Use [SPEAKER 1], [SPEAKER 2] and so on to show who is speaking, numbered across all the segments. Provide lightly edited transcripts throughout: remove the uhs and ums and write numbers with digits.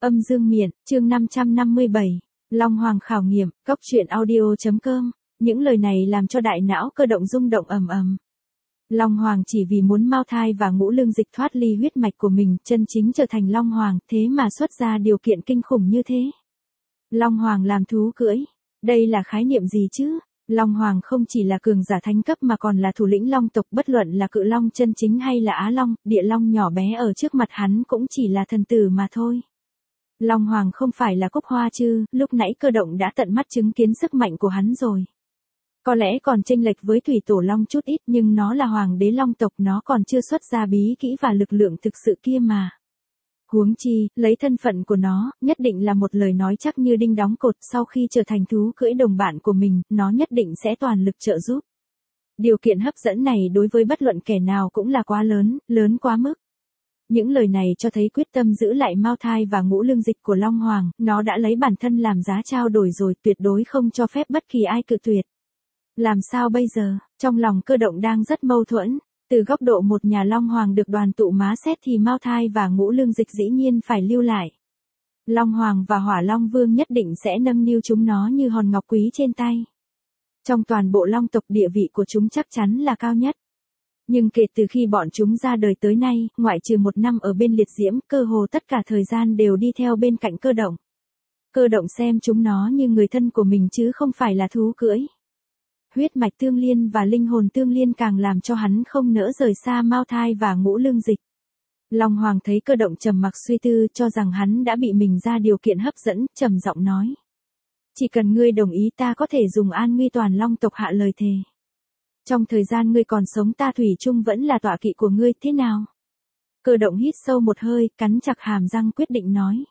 [SPEAKER 1] Âm dương miện, chương 557. Long Hoàng khảo nghiệm, cốc truyện audio.com. Những lời này làm cho đại não Cơ Động rung động ầm ầm. Long Hoàng chỉ vì muốn Mao Thai và Ngũ Lương Dịch thoát ly huyết mạch của mình, chân chính trở thành Long Hoàng, thế mà xuất ra điều kiện kinh khủng như thế. Long Hoàng làm thú cưỡi, đây là khái niệm gì chứ? Long Hoàng không chỉ là cường giả thánh cấp mà còn là thủ lĩnh Long tộc, bất luận là Cự Long chân chính hay là Á Long, Địa Long nhỏ bé ở trước mặt hắn cũng chỉ là thần tử mà thôi. Long Hoàng không phải là Cúc Hoa chứ, lúc nãy Cơ Động đã tận mắt chứng kiến sức mạnh của hắn rồi. Có lẽ còn chênh lệch với Thủy Tổ Long chút ít, nhưng nó là Hoàng đế Long tộc, nó còn chưa xuất ra bí kỹ và lực lượng thực sự kia mà. Huống chi, lấy thân phận của nó, nhất định là một lời nói chắc như đinh đóng cột, sau khi trở thành thú cưỡi đồng bạn của mình, nó nhất định sẽ toàn lực trợ giúp. Điều kiện hấp dẫn này đối với bất luận kẻ nào cũng là quá lớn, lớn quá mức. Những lời này cho thấy quyết tâm giữ lại Mao Thai và Ngũ Lương Dịch của Long Hoàng, nó đã lấy bản thân làm giá trao đổi rồi, tuyệt đối không cho phép bất kỳ ai cự tuyệt. Làm sao bây giờ? Trong lòng Cơ Động đang rất mâu thuẫn. Từ góc độ một nhà Long Hoàng được đoàn tụ má xét thì Mao Thai và Ngũ Lương Dịch dĩ nhiên phải lưu lại. Long Hoàng và Hỏa Long Vương nhất định sẽ nâng niu chúng nó như hòn ngọc quý trên tay. Trong toàn bộ Long tộc địa vị của chúng chắc chắn là cao nhất. Nhưng kể từ khi bọn chúng ra đời tới nay, ngoại trừ 1 năm ở bên Liệt Diễm, cơ hồ tất cả thời gian đều đi theo bên cạnh Cơ Động. Cơ Động xem chúng nó như người thân của mình chứ không phải là thú cưỡi. Huyết mạch tương liên và linh hồn tương liên càng làm cho hắn không nỡ rời xa Mao Thai và Ngũ Lương Dịch. Long Hoàng thấy Cơ Động trầm mặc suy tư, cho rằng hắn đã bị mình ra điều kiện hấp dẫn, trầm giọng nói. Chỉ cần ngươi đồng ý ta có thể dùng an nguy toàn Long tộc hạ lời thề. Trong thời gian ngươi còn sống ta thủy chung vẫn là tọa kỵ của ngươi, thế nào? Cơ Động hít sâu một hơi, cắn chặt hàm răng quyết định nói.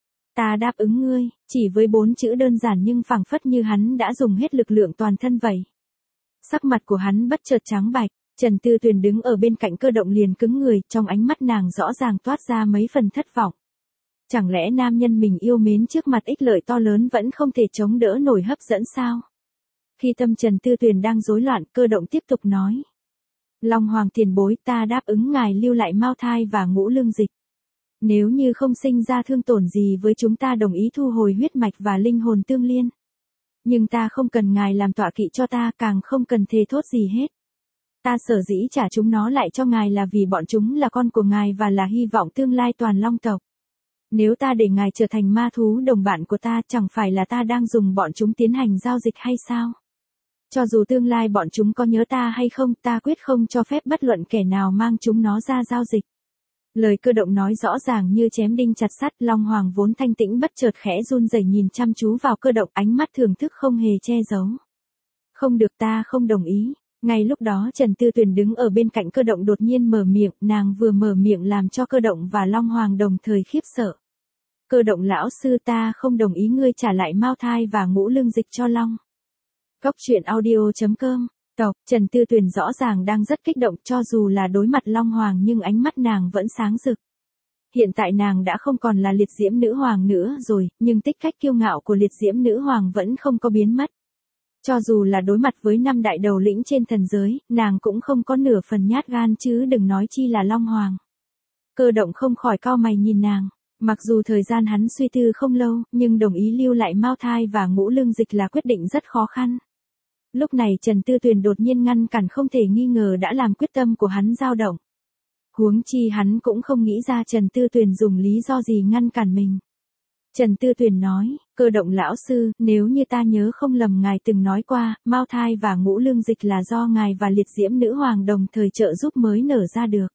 [SPEAKER 1] Ta đáp ứng ngươi, chỉ với 4 chữ đơn giản nhưng phảng phất như hắn đã dùng hết lực lượng toàn thân vậy. Sắc mặt của hắn bất chợt trắng bạch, Trần Tư Tuyền đứng ở bên cạnh Cơ Động liền cứng người, trong ánh mắt nàng rõ ràng toát ra mấy phần thất vọng. Chẳng lẽ nam nhân mình yêu mến trước mặt ích lợi to lớn vẫn không thể chống đỡ nổi hấp dẫn sao? Khi tâm Trần Tư Tuyền đang rối loạn, Cơ Động tiếp tục nói. Long Hoàng tiền bối, ta đáp ứng ngài lưu lại Mao Thai và Ngũ Lương Dịch. Nếu như không sinh ra thương tổn gì với chúng ta đồng ý thu hồi huyết mạch và linh hồn tương liên. Nhưng ta không cần ngài làm tọa kỵ cho ta, càng không cần thề thốt gì hết. Ta sở dĩ trả chúng nó lại cho ngài là vì bọn chúng là con của ngài và là hy vọng tương lai toàn Long tộc. Nếu ta để ngài trở thành ma thú đồng bạn của ta, chẳng phải là ta đang dùng bọn chúng tiến hành giao dịch hay sao? Cho dù tương lai bọn chúng có nhớ ta hay không, ta quyết không cho phép bất luận kẻ nào mang chúng nó ra giao dịch. Lời Cơ Động nói rõ ràng như chém đinh chặt sắt, Long Hoàng vốn thanh tĩnh bất chợt khẽ run rẩy nhìn chăm chú vào Cơ Động, ánh mắt thưởng thức không hề che giấu. Không được, ta không đồng ý. Ngay lúc đó Trần Tư Tuyền đứng ở bên cạnh Cơ Động đột nhiên mở miệng, nàng vừa mở miệng làm cho Cơ Động và Long Hoàng đồng thời khiếp sợ. Cơ Động lão sư, ta không đồng ý ngươi trả lại Mao Thai và Ngũ Lương Dịch cho Long. Cốc truyện audio.com. Trần Tư Tuyền rõ ràng đang rất kích động, cho dù là đối mặt Long Hoàng nhưng ánh mắt nàng vẫn sáng rực. Hiện tại nàng đã không còn là Liệt Diễm Nữ Hoàng nữa rồi, nhưng tích cách kiêu ngạo của Liệt Diễm Nữ Hoàng vẫn không có biến mất. Cho dù là đối mặt với 5 đại đầu lĩnh trên thần giới, nàng cũng không có nửa phần nhát gan chứ đừng nói chi là Long Hoàng. Cơ Động không khỏi cau mày nhìn nàng. Mặc dù thời gian hắn suy tư không lâu, nhưng đồng ý lưu lại Mao Thai và Ngũ Lương Dịch là quyết định rất khó khăn. Lúc này Trần Tư Tuyền đột nhiên ngăn cản không thể nghi ngờ đã làm quyết tâm của hắn dao động. Huống chi hắn cũng không nghĩ ra Trần Tư Tuyền dùng lý do gì ngăn cản mình. Trần Tư Tuyền nói, Cơ Động lão sư, nếu như ta nhớ không lầm ngài từng nói qua, Mao Thai và Ngũ Lương Dịch là do ngài và Liệt Diễm Nữ Hoàng đồng thời trợ giúp mới nở ra được.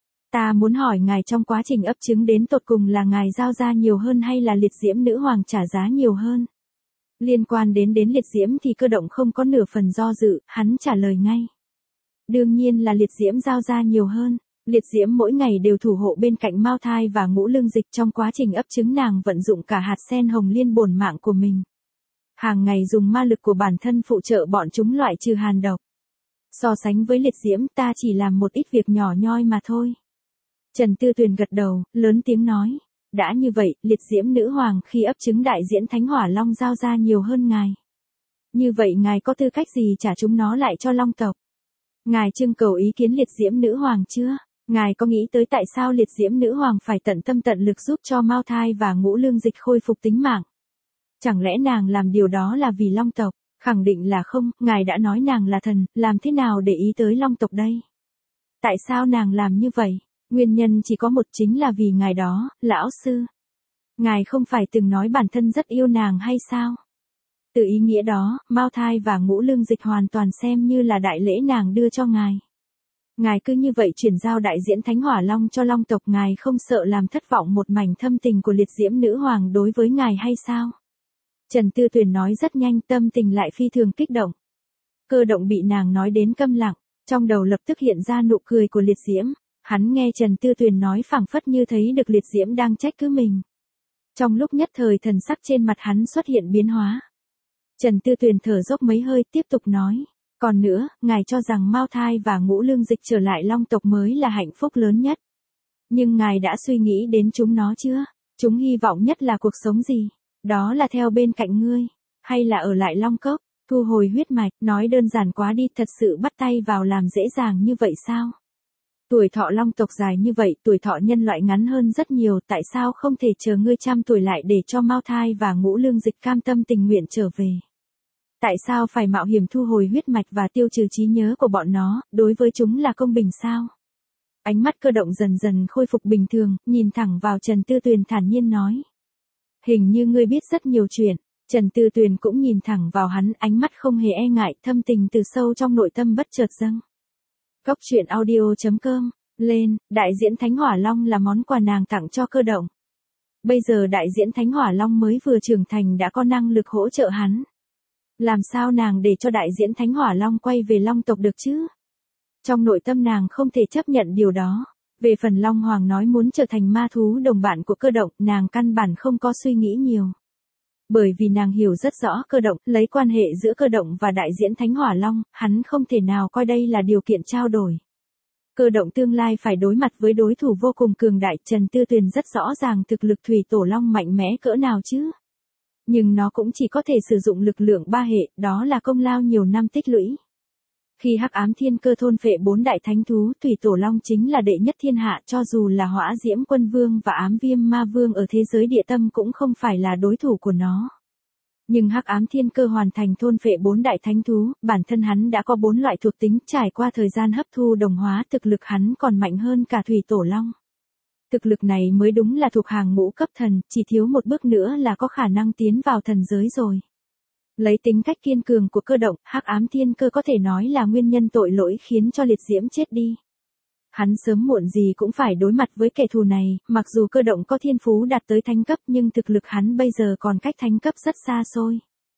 [SPEAKER 1] Ta muốn hỏi ngài trong quá trình ấp trứng đến tột cùng là ngài giao ra nhiều hơn hay là Liệt Diễm Nữ Hoàng trả giá nhiều hơn? Liên quan đến Liệt Diễm thì Cơ Động không có nửa phần do dự, hắn trả lời ngay. Đương nhiên là Liệt Diễm giao ra nhiều hơn. Liệt Diễm mỗi ngày đều thủ hộ bên cạnh Mao Thai và Ngũ Lương Dịch, trong quá trình ấp trứng nàng vận dụng cả hạt sen hồng liên bổn mạng của mình. Hàng ngày dùng ma lực của bản thân phụ trợ bọn chúng loại trừ hàn độc. So sánh với Liệt Diễm ta chỉ làm một ít việc nhỏ nhoi mà thôi. Trần Tư Tuyền gật đầu, lớn tiếng nói. Đã như vậy, Liệt Diễm Nữ Hoàng khi ấp trứng đại diễn Thánh Hỏa Long giao ra nhiều hơn ngài. Như vậy ngài có tư cách gì trả chúng nó lại cho Long tộc? Ngài trưng cầu ý kiến Liệt Diễm Nữ Hoàng chưa? Ngài có nghĩ tới tại sao liệt diễm nữ hoàng phải tận tâm tận lực giúp cho Mao Thai và Ngũ Lương Dịch khôi phục tính mạng? Chẳng lẽ nàng làm điều đó là vì Long tộc? Khẳng định là không, ngài đã nói nàng là thần, làm thế nào để ý tới Long tộc đây? Tại sao nàng làm như vậy? Nguyên nhân chỉ có một, chính là vì ngài đó, lão sư. Ngài không phải từng nói bản thân rất yêu nàng hay sao? Từ ý nghĩa đó, Mao Thai và Ngũ Lương Dịch hoàn toàn xem như là đại lễ nàng đưa cho ngài. Ngài cứ như vậy chuyển giao đại diễn Thánh Hỏa Long cho Long tộc, ngài không sợ làm thất vọng một mảnh thâm tình của liệt diễm nữ hoàng đối với ngài hay sao? Trần Tư Tuyền nói rất nhanh, tâm tình lại phi thường kích động. Cơ động bị nàng nói đến câm lặng, trong đầu lập tức hiện ra nụ cười của liệt diễm. Hắn nghe Trần Tư Tuyền nói phảng phất như thấy được liệt diễm đang trách cứ mình. Trong lúc nhất thời thần sắc trên mặt hắn xuất hiện biến hóa. Trần Tư Tuyền thở dốc mấy hơi tiếp tục nói. Còn nữa, ngài cho rằng Mao Thai và Ngũ Lương Dịch trở lại Long tộc mới là hạnh phúc lớn nhất. Nhưng ngài đã suy nghĩ đến chúng nó chưa? Chúng hy vọng nhất là cuộc sống gì? Đó là theo bên cạnh ngươi, hay là ở lại Long Cốc, thu hồi huyết mạch, nói đơn giản quá đi, thật sự bắt tay vào làm dễ dàng như vậy sao? Tuổi thọ Long tộc dài như vậy, tuổi thọ nhân loại ngắn hơn rất nhiều, tại sao không thể chờ ngươi trăm tuổi lại để cho Mao Thai và Ngũ Lương Dịch cam tâm tình nguyện trở về? Tại sao phải mạo hiểm thu hồi huyết mạch và tiêu trừ trí nhớ của bọn nó, đối với chúng là công bình sao? Ánh mắt Cơ động dần dần khôi phục bình thường, nhìn thẳng vào Trần Tư Tuyền thản nhiên nói. Hình như ngươi biết rất nhiều chuyện. Trần Tư Tuyền cũng nhìn thẳng vào hắn, ánh mắt không hề e ngại, thâm tình từ sâu trong nội tâm bất chợt dâng. Cốc truyện audio.com, lên, đại diễn Thánh Hỏa Long là món quà nàng tặng cho Cơ động. Bây giờ đại diễn Thánh Hỏa Long mới vừa trưởng thành đã có năng lực hỗ trợ hắn. Làm sao nàng để cho đại diễn Thánh Hỏa Long quay về Long tộc được chứ? Trong nội tâm nàng không thể chấp nhận điều đó. Về phần Long Hoàng nói muốn trở thành ma thú đồng bạn của Cơ động, nàng căn bản không có suy nghĩ nhiều. Bởi vì nàng hiểu rất rõ Cơ động, lấy quan hệ giữa Cơ động và đại diễn Thánh Hỏa Long, hắn không thể nào coi đây là điều kiện trao đổi. Cơ động tương lai phải đối mặt với đối thủ vô cùng cường đại, Trần Tư Tuyền rất rõ ràng thực lực Thủy Tổ Long mạnh mẽ cỡ nào chứ. Nhưng nó cũng chỉ có thể sử dụng lực lượng ba hệ, đó là công lao nhiều năm tích lũy. Khi Hắc Ám Thiên Cơ thôn phệ 4 đại thánh thú, Thủy Tổ Long chính là đệ nhất thiên hạ, cho dù là Hỏa Diễm Quân Vương và Ám Viêm Ma Vương ở thế giới địa tâm cũng không phải là đối thủ của nó. Nhưng Hắc Ám Thiên Cơ hoàn thành thôn phệ 4 đại thánh thú, bản thân hắn đã có 4 loại thuộc tính, trải qua thời gian hấp thu đồng hóa, thực lực hắn còn mạnh hơn cả Thủy Tổ Long. Thực lực này mới đúng là thuộc hàng ngũ cấp thần, chỉ thiếu một bước nữa là có khả năng tiến vào thần giới rồi. Lấy tính cách kiên cường của Cơ động, Hắc Ám Thiên Cơ có thể nói là nguyên nhân tội lỗi khiến cho liệt diễm chết đi. Hắn sớm muộn gì cũng phải đối mặt với kẻ thù này, mặc dù Cơ động có thiên phú đạt tới thánh cấp nhưng thực lực hắn bây giờ còn cách thánh cấp rất xa xôi.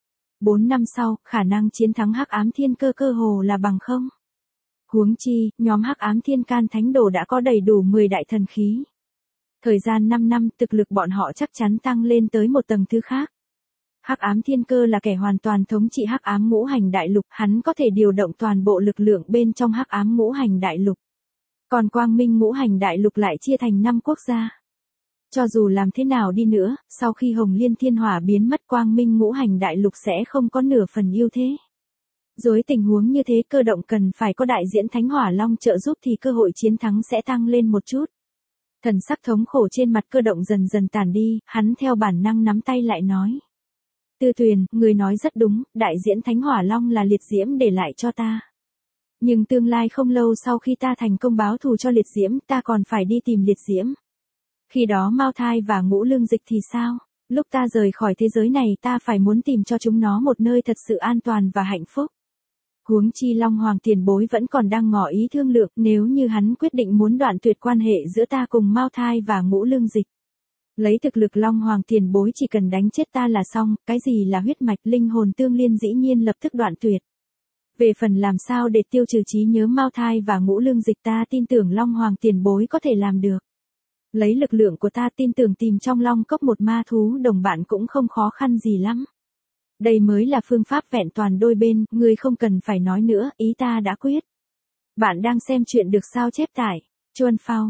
[SPEAKER 1] 4 năm sau, khả năng chiến thắng Hắc Ám Thiên Cơ cơ hồ là bằng không. Huống chi, nhóm Hắc Ám Thiên Can Thánh Đồ đã có đầy đủ 10 đại thần khí. Thời gian 5 năm, thực lực bọn họ chắc chắn tăng lên tới một tầng thứ khác. Hắc Ám Thiên Cơ là kẻ hoàn toàn thống trị Hắc Ám Ngũ Hành Đại Lục, hắn có thể điều động toàn bộ lực lượng bên trong Hắc Ám Ngũ Hành Đại Lục. Còn Quang Minh Ngũ Hành Đại Lục lại chia thành 5 quốc gia. Cho dù làm thế nào đi nữa, sau khi Hồng Liên Thiên Hỏa biến mất, Quang Minh Ngũ Hành Đại Lục sẽ không có nửa phần ưu thế. Dưới tình huống như thế, Cơ động cần phải có đại diễn Thánh Hỏa Long trợ giúp thì cơ hội chiến thắng sẽ tăng lên một chút. Thần sắc thống khổ trên mặt Cơ động dần dần tàn đi, hắn theo bản năng nắm tay lại nói. Tư Tuyền, người nói rất đúng, đại diễn Thánh Hỏa Long là liệt diễm để lại cho ta. Nhưng tương lai không lâu sau khi ta thành công báo thù cho liệt diễm, ta còn phải đi tìm liệt diễm. Khi đó Mao Thai và Ngũ Lương Dịch thì sao? Lúc ta rời khỏi thế giới này ta phải muốn tìm cho chúng nó một nơi thật sự an toàn và hạnh phúc. Huống chi Long Hoàng tiền bối vẫn còn đang ngỏ ý thương lượng, nếu như hắn quyết định muốn đoạn tuyệt quan hệ giữa ta cùng Mao Thai và Ngũ Lương Dịch. Lấy thực lực Long Hoàng tiền bối chỉ cần đánh chết ta là xong, cái gì là huyết mạch linh hồn tương liên dĩ nhiên lập tức đoạn tuyệt. Về phần làm sao để tiêu trừ trí nhớ Mao Thai và Ngũ Lương Dịch, ta tin tưởng Long Hoàng tiền bối có thể làm được. Lấy lực lượng của ta tin tưởng tìm trong Long Cốc một ma thú đồng bạn cũng không khó khăn gì lắm. Đây mới là phương pháp vẹn toàn đôi bên, ngươi không cần phải nói nữa, ý ta đã quyết. Bạn đang xem chuyện được sao chép tải. Chuan Phao,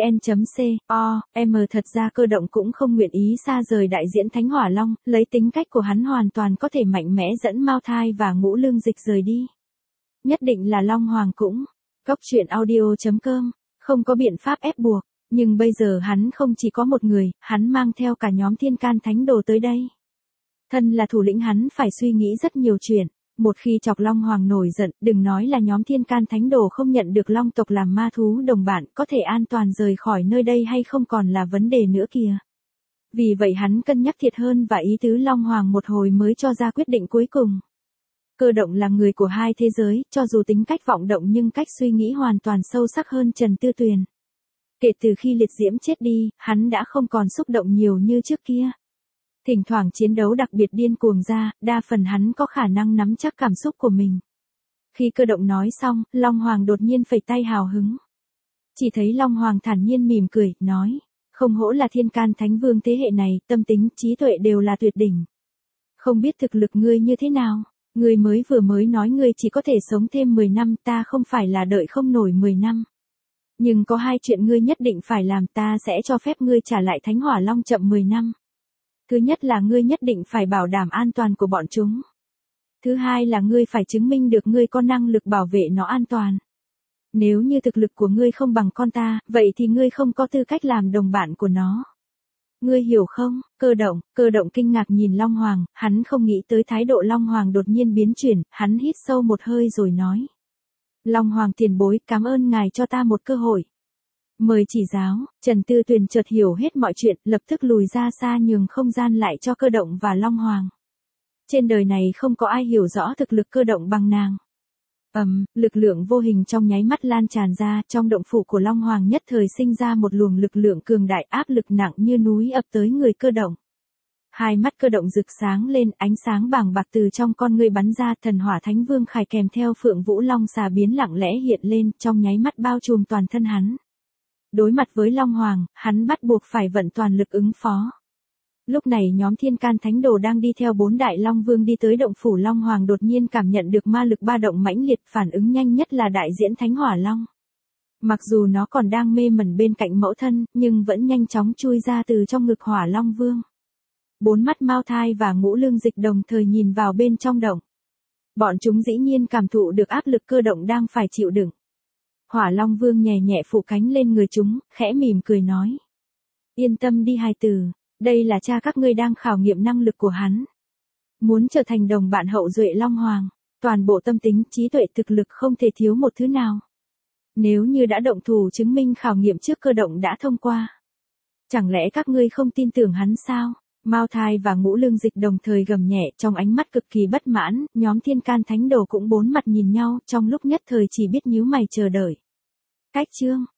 [SPEAKER 1] vn.com, thật ra Cơ động cũng không nguyện ý xa rời đại diễn Thánh Hỏa Long, lấy tính cách của hắn hoàn toàn có thể mạnh mẽ dẫn Mao Thai và Ngũ Lương Dịch rời đi. Nhất định là Long Hoàng cũng. Cốc truyện audio.com Không có biện pháp ép buộc, nhưng bây giờ hắn không chỉ có một người, hắn mang theo cả nhóm thiên can thánh đồ tới đây. Thân là thủ lĩnh hắn phải suy nghĩ rất nhiều chuyện. Một khi chọc Long Hoàng nổi giận, đừng nói là nhóm thiên can thánh đồ không nhận được Long tộc làm ma thú đồng bạn, có thể an toàn rời khỏi nơi đây hay không còn là vấn đề nữa kìa. Vì vậy hắn cân nhắc thiệt hơn và ý tứ Long Hoàng một hồi mới cho ra quyết định cuối cùng. Cơ động là người của hai thế giới, cho dù tính cách vọng động nhưng cách suy nghĩ hoàn toàn sâu sắc hơn Trần Tư Tuyền. Kể từ khi liệt diễm chết đi, hắn đã không còn xúc động nhiều như trước kia. Thỉnh thoảng chiến đấu đặc biệt điên cuồng ra, đa phần hắn có khả năng nắm chắc cảm xúc của mình. Khi Cơ động nói xong, Long Hoàng đột nhiên phẩy tay hào hứng. Chỉ thấy Long Hoàng thản nhiên mỉm cười, nói, không hổ là thiên can thánh vương thế hệ này, tâm tính, trí tuệ đều là tuyệt đỉnh. Không biết thực lực ngươi như thế nào, ngươi vừa mới nói ngươi chỉ có thể sống thêm 10 năm, ta không phải là đợi không nổi 10 năm. Nhưng có hai chuyện ngươi nhất định phải làm, ta sẽ cho phép ngươi trả lại Thánh Hỏa Long chậm 10 năm. Thứ nhất là ngươi nhất định phải bảo đảm an toàn của bọn chúng. Thứ hai là ngươi phải chứng minh được ngươi có năng lực bảo vệ nó an toàn. Nếu như thực lực của ngươi không bằng con ta, vậy thì ngươi không có tư cách làm đồng bạn của nó. Ngươi hiểu không? Cơ động kinh ngạc nhìn Long Hoàng, hắn không nghĩ tới thái độ Long Hoàng đột nhiên biến chuyển, hắn hít sâu một hơi rồi nói. Long Hoàng tiền bối, cảm ơn ngài cho ta một cơ hội. Mời chỉ giáo, Trần Tư Tuyền chợt hiểu hết mọi chuyện, lập tức lùi ra xa nhường không gian lại cho Cơ động và Long Hoàng. Trên đời này không có ai hiểu rõ thực lực Cơ động bằng nàng. Lực lượng vô hình trong nháy mắt lan tràn ra, trong động phủ của Long Hoàng nhất thời sinh ra một luồng lực lượng cường đại, áp lực nặng như núi ập tới người Cơ động. Hai mắt Cơ động rực sáng lên, ánh sáng bàng bạc từ trong con ngươi bắn ra, thần hỏa thánh vương khải kèm theo Phượng Vũ Long xà biến lặng lẽ hiện lên, trong nháy mắt bao trùm toàn thân hắn. Đối mặt với Long Hoàng, hắn bắt buộc phải vận toàn lực ứng phó. Lúc này nhóm thiên can thánh đồ đang đi theo 4 đại Long Vương đi tới động phủ Long Hoàng đột nhiên cảm nhận được ma lực ba động mãnh liệt, phản ứng nhanh nhất là đại diễn Thánh Hỏa Long. Mặc dù nó còn đang mê mẩn bên cạnh mẫu thân, nhưng vẫn nhanh chóng chui ra từ trong ngực Hỏa Long Vương. 4 mắt Mao Thai và Ngũ Lương Dịch đồng thời nhìn vào bên trong động. Bọn chúng dĩ nhiên cảm thụ được áp lực Cơ động đang phải chịu đựng. Hỏa Long Vương nhẹ nhẹ phủ cánh lên người chúng, khẽ mỉm cười nói. Yên tâm đi hài tử, đây là cha các ngươi đang khảo nghiệm năng lực của hắn. Muốn trở thành đồng bạn hậu duệ Long Hoàng, toàn bộ tâm tính, trí tuệ, thực lực không thể thiếu một thứ nào. Nếu như đã động thủ chứng minh khảo nghiệm trước Cơ động đã thông qua. Chẳng lẽ các ngươi không tin tưởng hắn sao? Mao Thai và Ngũ Lương Dịch đồng thời gầm nhẹ, trong ánh mắt cực kỳ bất mãn, nhóm thiên can thánh đồ cũng bốn mặt nhìn nhau, trong lúc nhất thời chỉ biết nhíu mày chờ đợi. Cách chương